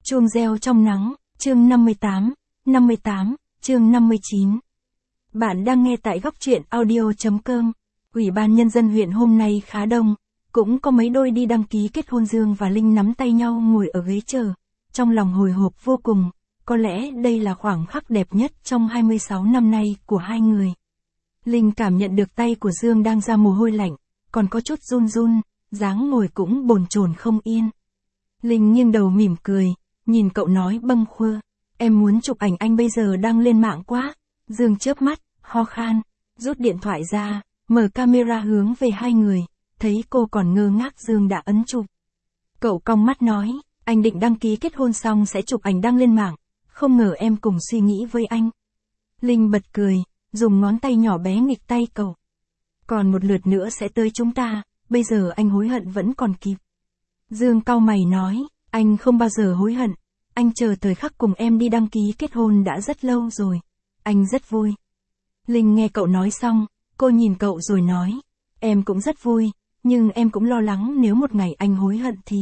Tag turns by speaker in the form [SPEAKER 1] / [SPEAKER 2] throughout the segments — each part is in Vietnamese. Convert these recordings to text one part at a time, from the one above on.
[SPEAKER 1] Chuông reo trong nắng, chương 58, chương 59. Bạn đang nghe tại góc truyện audio.com. Ủy ban Nhân dân huyện hôm nay khá đông, cũng có mấy đôi đi đăng ký kết hôn. Dương và Linh nắm tay nhau ngồi ở ghế chờ, trong lòng hồi hộp vô cùng, có lẽ đây là khoảnh khắc đẹp nhất trong 26 năm nay của hai người. Linh cảm nhận được tay của Dương đang ra mồ hôi lạnh, còn có chút run run, dáng ngồi cũng bồn chồn không yên. Linh nghiêng đầu mỉm cười, nhìn cậu nói bâng quơ, em muốn chụp ảnh anh bây giờ đang lên mạng quá. Dương chớp mắt, ho khan, rút điện thoại ra, mở camera hướng về hai người, thấy cô còn ngơ ngác Dương đã ấn chụp. Cậu cong mắt nói, anh định đăng ký kết hôn xong sẽ chụp ảnh đăng lên mạng, không ngờ em cùng suy nghĩ với anh. Linh bật cười, dùng ngón tay nhỏ bé nghịch tay cậu. Còn một lượt nữa sẽ tới chúng ta, bây giờ anh hối hận vẫn còn kịp. Dương cau mày nói, anh không bao giờ hối hận, anh chờ thời khắc cùng em đi đăng ký kết hôn đã rất lâu rồi, anh rất vui. Linh nghe cậu nói xong, cô nhìn cậu rồi nói, em cũng rất vui, nhưng em cũng lo lắng nếu một ngày anh hối hận thì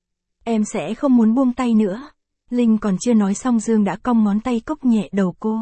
[SPEAKER 1] em sẽ không muốn buông tay nữa. Linh còn chưa nói xong Dương đã cong ngón tay cốc nhẹ đầu cô.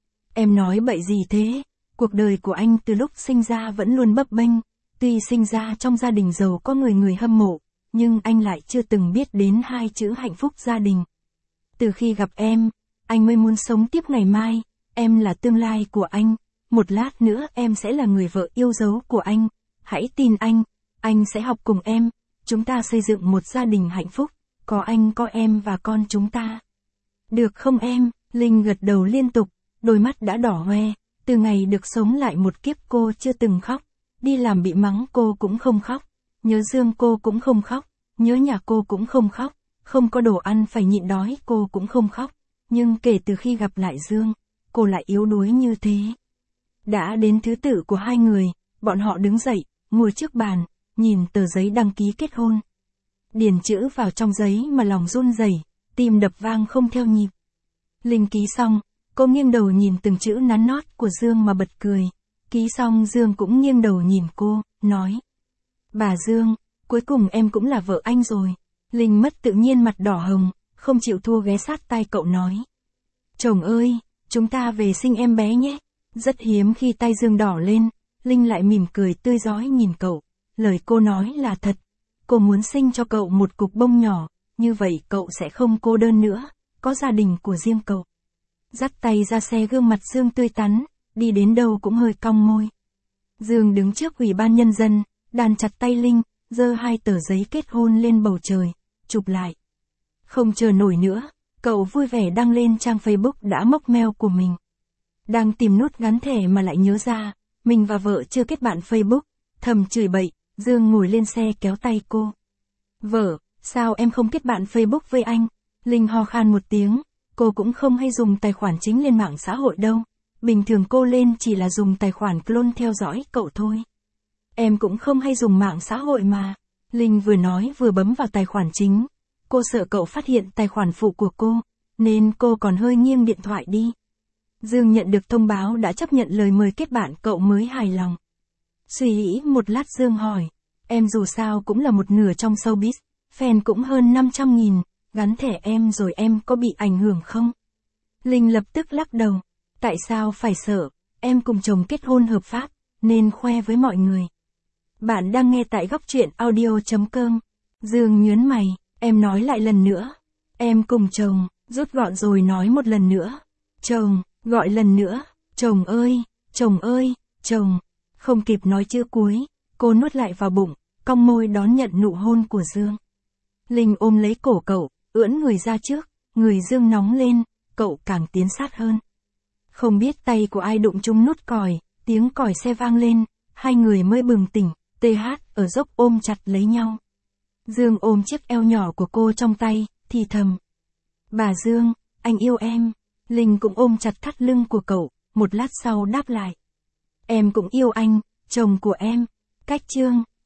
[SPEAKER 1] Em nói bậy gì thế, cuộc đời của anh từ lúc sinh ra vẫn luôn bấp bênh, tuy sinh ra trong gia đình giàu có người hâm mộ, nhưng anh lại chưa từng biết đến hai chữ hạnh phúc gia đình. Từ khi gặp em, anh mới muốn sống tiếp ngày mai, em là tương lai của anh, một lát nữa em sẽ là người vợ yêu dấu của anh, hãy tin anh sẽ học cùng em, chúng ta xây dựng một gia đình hạnh phúc, có anh có em và con chúng ta. Được không em? Linh gật đầu liên tục, đôi mắt đã đỏ hoe, từ ngày được sống lại một kiếp cô chưa từng khóc, đi làm bị mắng cô cũng không khóc, nhớ Dương cô cũng không khóc, nhớ nhà cô cũng không khóc, không có đồ ăn phải nhịn đói cô cũng không khóc, nhưng kể từ khi gặp lại Dương, cô lại yếu đuối như thế. Đã đến thứ tự của hai người, bọn họ đứng dậy, ngồi trước bàn, nhìn tờ giấy đăng ký kết hôn. Điền chữ vào trong giấy mà lòng run rẩy, tim đập vang không theo nhịp. Linh ký xong, cô nghiêng đầu nhìn từng chữ nắn nót của Dương mà bật cười. Ký xong Dương cũng nghiêng đầu nhìn cô, nói. Bà Dương, cuối cùng em cũng là vợ anh rồi. Linh mất tự nhiên mặt đỏ hồng, không chịu thua ghé sát tai cậu nói. Chồng ơi, chúng ta về sinh em bé nhé. Rất hiếm khi tay Dương đỏ lên, Linh lại mỉm cười tươi rói nhìn cậu. Lời cô nói là thật. Cô muốn sinh cho cậu một cục bông nhỏ, như vậy cậu sẽ không cô đơn nữa, có gia đình của riêng cậu. Dắt tay ra xe, gương mặt Dương tươi tắn, đi đến đâu cũng hơi cong môi. Dương đứng trước Ủy ban Nhân dân, đàn chặt tay Linh, giơ hai tờ giấy kết hôn lên bầu trời, chụp lại. Không chờ nổi nữa, cậu vui vẻ đăng lên trang Facebook đã mốc mail của mình. Đang tìm nút gắn thẻ mà lại nhớ ra, mình và vợ chưa kết bạn Facebook, thầm chửi bậy, Dương ngồi lên xe kéo tay cô. Vợ, sao em không kết bạn Facebook với anh? Linh ho khan một tiếng, cô cũng không hay dùng tài khoản chính lên mạng xã hội đâu. Bình thường cô lên chỉ là dùng tài khoản clone theo dõi cậu thôi. Em cũng không hay dùng mạng xã hội mà. Linh vừa nói vừa bấm vào tài khoản chính. Cô sợ cậu phát hiện tài khoản phụ của cô, nên cô còn hơi nghiêng điện thoại đi. Dương nhận được thông báo đã chấp nhận lời mời kết bạn cậu mới hài lòng. Suy nghĩ một lát Dương hỏi, em dù sao cũng là một nửa trong showbiz, fan cũng hơn 500.000, gắn thẻ em rồi em có bị ảnh hưởng không? Linh lập tức lắc đầu, tại sao phải sợ, em cùng chồng kết hôn hợp pháp, nên khoe với mọi người. Bạn đang nghe tại góc truyện audio.com. Dương nhớn mày, em nói lại lần nữa. Em cùng chồng, rút gọn rồi nói một lần nữa. Chồng, gọi lần nữa, chồng ơi, chồng ơi, chồng. Không kịp nói chữ cuối, cô nuốt lại vào bụng, cong môi đón nhận nụ hôn của Dương. Linh ôm lấy cổ cậu, ưỡn người ra trước, người Dương nóng lên, cậu càng tiến sát hơn. Không biết tay của ai đụng trúng nút còi, tiếng còi xe vang lên, hai người mới bừng tỉnh, TH ở dốc ôm chặt lấy nhau. Dương ôm chiếc eo nhỏ của cô trong tay, thì thầm. Bà Dương, anh yêu em. Linh cũng ôm chặt thắt lưng của cậu, một lát sau đáp lại. Em cũng yêu anh, chồng của em. Cách chương.